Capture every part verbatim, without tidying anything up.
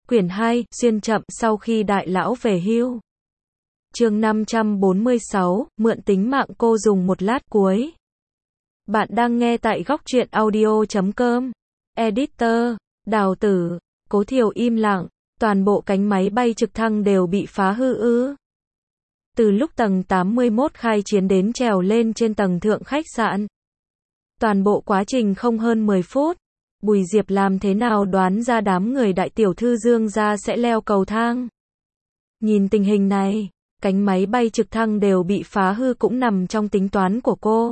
Quyển hai, xuyên chậm sau khi đại lão về hưu. Chương năm trăm bốn mươi sáu, mượn tính mạng cô dùng một lát cuối. Bạn đang nghe tại góc truyện audio chấm com. Editor, Đào Tử, Cố Thiều im lặng, toàn bộ cánh máy bay trực thăng đều bị phá hư ư. Từ lúc tầng tám mươi mốt khai chiến đến trèo lên trên tầng thượng khách sạn. Toàn bộ quá trình không hơn mười phút. Bùi Diệp làm thế nào đoán ra đám người đại tiểu thư Dương gia sẽ leo cầu thang. Nhìn tình hình này, cánh máy bay trực thăng đều bị phá hư cũng nằm trong tính toán của cô.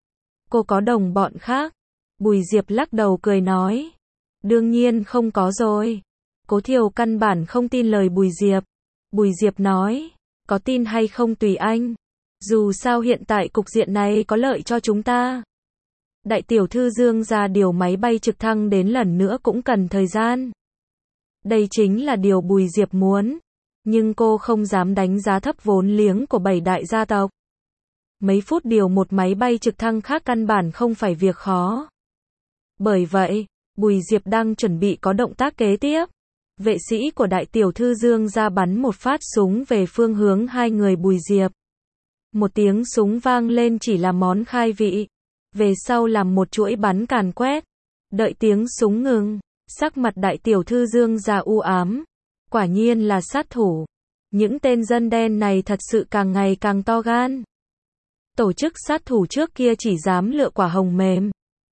Cô có đồng bọn khác? Bùi Diệp lắc đầu cười nói. Đương nhiên không có rồi. Cố Thiều căn bản không tin lời Bùi Diệp. Bùi Diệp nói, có tin hay không tùy anh. Dù sao hiện tại cục diện này có lợi cho chúng ta. Đại tiểu thư Dương gia điều máy bay trực thăng đến lần nữa cũng cần thời gian. Đây chính là điều Bùi Diệp muốn. Nhưng cô không dám đánh giá thấp vốn liếng của bảy đại gia tộc. Mấy phút điều một máy bay trực thăng khác căn bản không phải việc khó. Bởi vậy, Bùi Diệp đang chuẩn bị có động tác kế tiếp. Vệ sĩ của đại tiểu thư Dương gia bắn một phát súng về phương hướng hai người Bùi Diệp. Một tiếng súng vang lên chỉ là món khai vị. Về sau làm một chuỗi bắn càn quét. Đợi tiếng súng ngừng, sắc mặt đại tiểu thư Dương gia u ám. Quả nhiên là sát thủ. Những tên dân đen này thật sự càng ngày càng to gan. Tổ chức sát thủ trước kia chỉ dám lựa quả hồng mềm.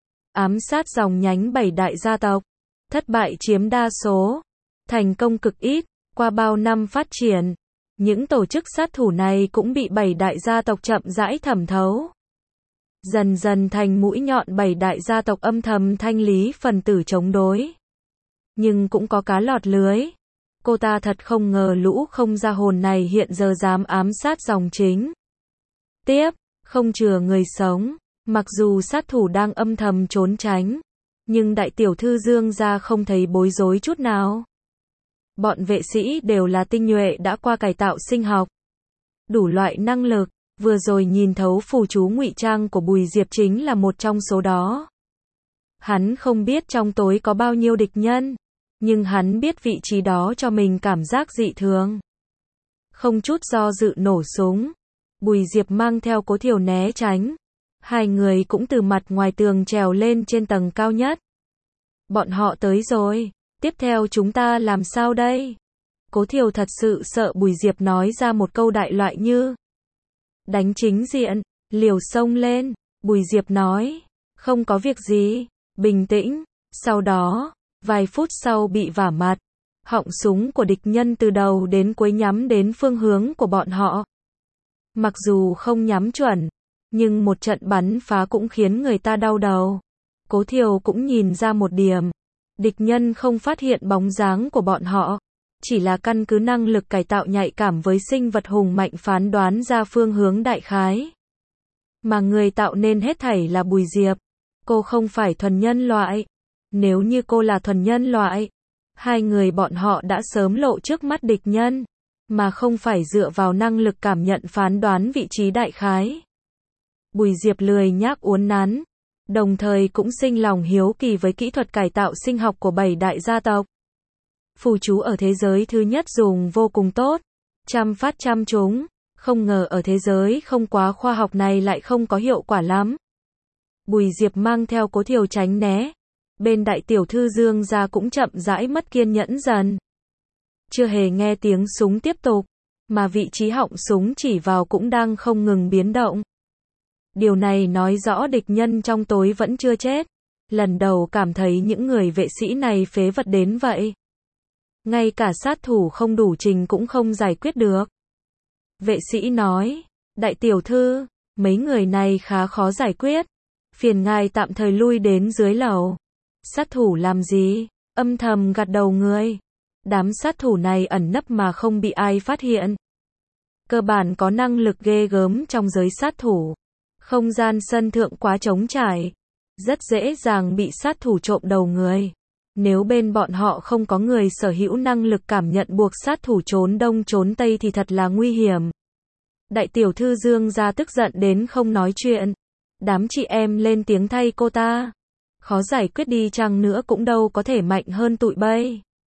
Ám sát dòng nhánh bảy đại gia tộc. Thất bại chiếm đa số. Thành công cực ít. Qua bao năm phát triển, những tổ chức sát thủ này cũng bị bảy đại gia tộc chậm rãi thẩm thấu. Dần dần thành mũi nhọn bảy đại gia tộc âm thầm thanh lý phần tử chống đối. Nhưng cũng có cá lọt lưới. Cô ta thật không ngờ lũ không ra hồn này hiện giờ dám ám sát dòng chính. Tiếp, không chừa người sống. Mặc dù sát thủ đang âm thầm trốn tránh, nhưng đại tiểu thư Dương gia không thấy bối rối chút nào. Bọn vệ sĩ đều là tinh nhuệ đã qua cải tạo sinh học. Đủ loại năng lực. Vừa rồi nhìn thấu phù chú ngụy trang của Bùi Diệp chính là một trong số đó. Hắn không biết trong tối có bao nhiêu địch nhân, nhưng hắn biết vị trí đó cho mình cảm giác dị thường. Không chút do dự nổ súng. Bùi Diệp mang theo Cố Thiều né tránh. Hai người cũng từ mặt ngoài tường trèo lên trên tầng cao nhất. Bọn họ tới rồi, tiếp theo chúng ta làm sao đây? Cố Thiều thật sự sợ Bùi Diệp nói ra một câu đại loại như đánh chính diện, liều xông lên. Bùi Diệp nói, không có việc gì, bình tĩnh. Sau đó, vài phút sau bị vả mặt. Họng súng của địch nhân từ đầu đến cuối nhắm đến phương hướng của bọn họ. Mặc dù không nhắm chuẩn, nhưng một trận bắn phá cũng khiến người ta đau đầu. Cố Thiều cũng nhìn ra một điểm. Địch nhân không phát hiện bóng dáng của bọn họ. Chỉ là căn cứ năng lực cải tạo nhạy cảm với sinh vật hùng mạnh phán đoán ra phương hướng đại khái. Mà người tạo nên hết thảy là Bùi Diệp. Cô không phải thuần nhân loại. Nếu như cô là thuần nhân loại, hai người bọn họ đã sớm lộ trước mắt địch nhân, mà không phải dựa vào năng lực cảm nhận phán đoán vị trí đại khái. Bùi Diệp lười nhác uốn nắn, đồng thời cũng sinh lòng hiếu kỳ với kỹ thuật cải tạo sinh học của bảy đại gia tộc. Phù chú ở thế giới thứ nhất dùng vô cùng tốt, trăm phát trăm trúng, không ngờ ở thế giới không quá khoa học này lại không có hiệu quả lắm. Bùi Diệp mang theo Cố Thiều tránh né, bên đại tiểu thư Dương gia cũng chậm rãi mất kiên nhẫn dần. Chưa hề nghe tiếng súng tiếp tục, mà vị trí họng súng chỉ vào cũng đang không ngừng biến động. Điều này nói rõ địch nhân trong tối vẫn chưa chết. Lần đầu cảm thấy những người vệ sĩ này phế vật đến vậy. Ngay cả sát thủ không đủ trình cũng không giải quyết được. Vệ sĩ nói, đại tiểu thư, mấy người này khá khó giải quyết. Phiền ngài tạm thời lui đến dưới lầu. Sát thủ làm gì? Âm thầm gật đầu người. Đám sát thủ này ẩn nấp mà không bị ai phát hiện. Cơ bản có năng lực ghê gớm trong giới sát thủ. Không gian sân thượng quá trống trải. Rất dễ dàng bị sát thủ trộm đầu người. Nếu bên bọn họ không có người sở hữu năng lực cảm nhận buộc sát thủ trốn đông trốn tây thì thật là nguy hiểm. Đại tiểu thư Dương gia tức giận đến không nói chuyện. Đám chị em lên tiếng thay cô ta. Khó giải quyết đi chăng nữa cũng đâu có thể mạnh hơn tụi bay.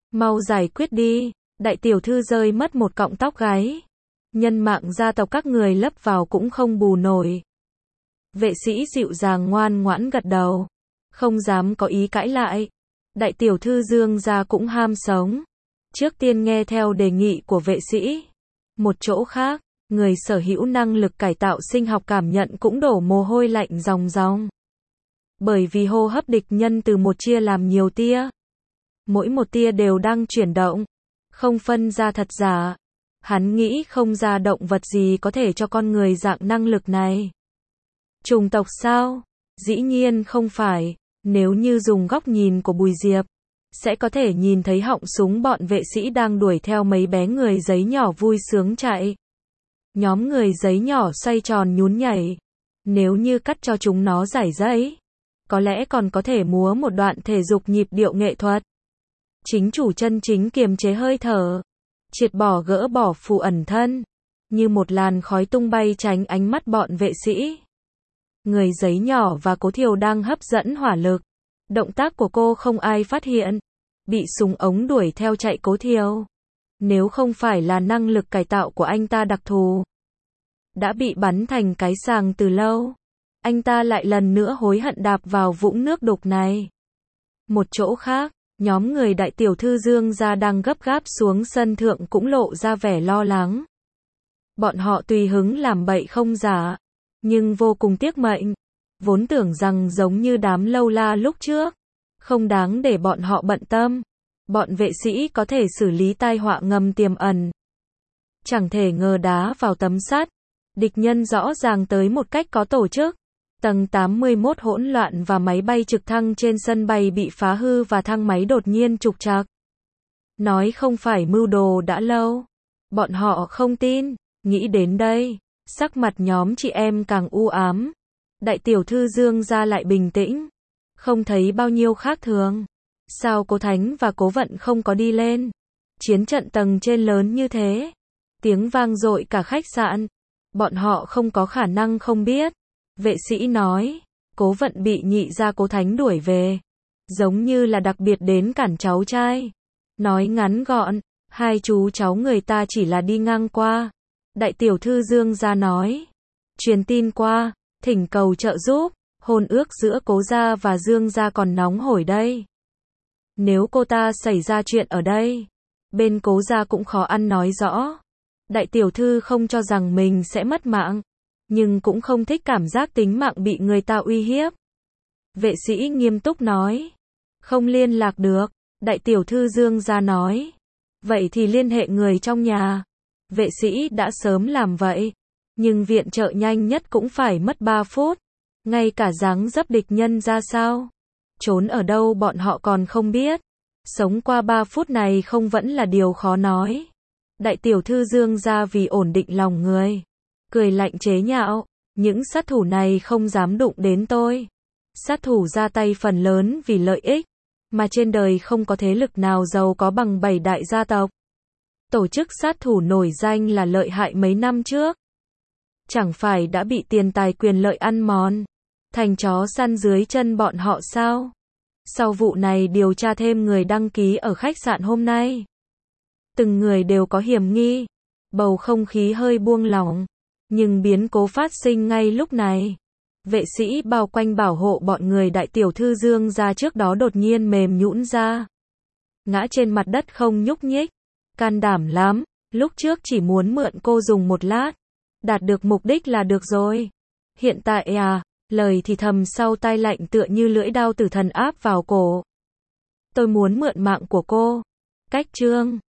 Mau giải quyết đi. Đại tiểu thư rơi mất một cọng tóc gáy. Nhân mạng gia tộc các người lấp vào cũng không bù nổi. Vệ sĩ dịu dàng ngoan ngoãn gật đầu. Không dám có ý cãi lại. Đại tiểu thư Dương gia cũng ham sống. Trước tiên nghe theo đề nghị của vệ sĩ. Một chỗ khác, người sở hữu năng lực cải tạo sinh học cảm nhận cũng đổ mồ hôi lạnh ròng ròng. Bởi vì hô hấp địch nhân từ một chia làm nhiều tia. Mỗi một tia đều đang chuyển động. Không phân ra thật giả. Hắn nghĩ không ra động vật gì có thể cho con người dạng năng lực này. Chủng tộc sao? Dĩ nhiên không phải. Nếu như dùng góc nhìn của Bùi Diệp, sẽ có thể nhìn thấy họng súng bọn vệ sĩ đang đuổi theo mấy bé người giấy nhỏ vui sướng chạy. Nhóm người giấy nhỏ xoay tròn nhún nhảy. Nếu như cắt cho chúng nó giải giấy, có lẽ còn có thể múa một đoạn thể dục nhịp điệu nghệ thuật. Chính chủ chân chính kiềm chế hơi thở, triệt bỏ gỡ bỏ phù ẩn thân, như một làn khói tung bay tránh ánh mắt bọn vệ sĩ. Người giấy nhỏ và Cố Thiều đang hấp dẫn hỏa lực. Động tác của cô không ai phát hiện. Bị súng ống đuổi theo chạy Cố Thiều. Nếu không phải là năng lực cải tạo của anh ta đặc thù, đã bị bắn thành cái sàng từ lâu. Anh ta lại lần nữa hối hận đạp vào vũng nước đục này. Một chỗ khác, nhóm người đại tiểu thư Dương gia đang gấp gáp xuống sân thượng cũng lộ ra vẻ lo lắng. Bọn họ tùy hứng làm bậy không giả, nhưng vô cùng tiếc mệnh. Vốn tưởng rằng giống như đám lâu la lúc trước, không đáng để bọn họ bận tâm. Bọn vệ sĩ có thể xử lý tai họa ngầm tiềm ẩn. Chẳng thể ngờ đá vào tấm sắt. Địch nhân rõ ràng tới một cách có tổ chức. Tầng tám mươi mốt hỗn loạn và máy bay trực thăng trên sân bay bị phá hư và thang máy đột nhiên trục trặc. Nói không phải mưu đồ đã lâu. Bọn họ không tin. Nghĩ đến đây, sắc mặt nhóm chị em càng u ám. Đại tiểu thư Dương gia lại bình tĩnh. Không thấy bao nhiêu khác thường. Sao Cố Thánh và Cố Vận không có đi lên? Chiến trận tầng trên lớn như thế. Tiếng vang dội cả khách sạn. Bọn họ không có khả năng không biết. Vệ sĩ nói. Cố Vận bị nhị gia Cố Thánh đuổi về. Giống như là đặc biệt đến cản cháu trai. Nói ngắn gọn. Hai chú cháu người ta chỉ là đi ngang qua. Đại tiểu thư Dương gia nói. Truyền tin qua. Thỉnh cầu trợ giúp. Hôn ước giữa Cố gia và Dương gia còn nóng hổi đây. Nếu cô ta xảy ra chuyện ở đây, bên Cố gia cũng khó ăn nói rõ. Đại tiểu thư không cho rằng mình sẽ mất mạng, nhưng cũng không thích cảm giác tính mạng bị người ta uy hiếp. Vệ sĩ nghiêm túc nói. Không liên lạc được. Đại tiểu thư Dương gia nói. Vậy thì liên hệ người trong nhà. Vệ sĩ đã sớm làm vậy, nhưng viện trợ nhanh nhất cũng phải mất ba phút. Ngay cả dáng dấp địch nhân ra sao, trốn ở đâu bọn họ còn không biết. Sống qua ba phút này không vẫn là điều khó nói. Đại tiểu thư Dương gia vì ổn định lòng người, cười lạnh chế nhạo. Những sát thủ này không dám đụng đến tôi. Sát thủ ra tay phần lớn vì lợi ích, mà trên đời không có thế lực nào giàu có bằng bảy đại gia tộc. Tổ chức sát thủ nổi danh là lợi hại mấy năm trước. Chẳng phải đã bị tiền tài quyền lợi ăn mòn, thành chó săn dưới chân bọn họ sao? Sau vụ này điều tra thêm người đăng ký ở khách sạn hôm nay. Từng người đều có hiểm nghi. Bầu không khí hơi buông lỏng. Nhưng biến cố phát sinh ngay lúc này. Vệ sĩ bao quanh bảo hộ bọn người đại tiểu thư Dương gia trước đó đột nhiên mềm nhũn ra. Ngã trên mặt đất không nhúc nhích. Can đảm lắm. Lúc trước chỉ muốn mượn cô dùng một lát. Đạt được mục đích là được rồi. Hiện tại à, lời thì thầm sau tai lạnh tựa như lưỡi đao tử thần áp vào cổ. Tôi muốn mượn mạng của cô. Cách chương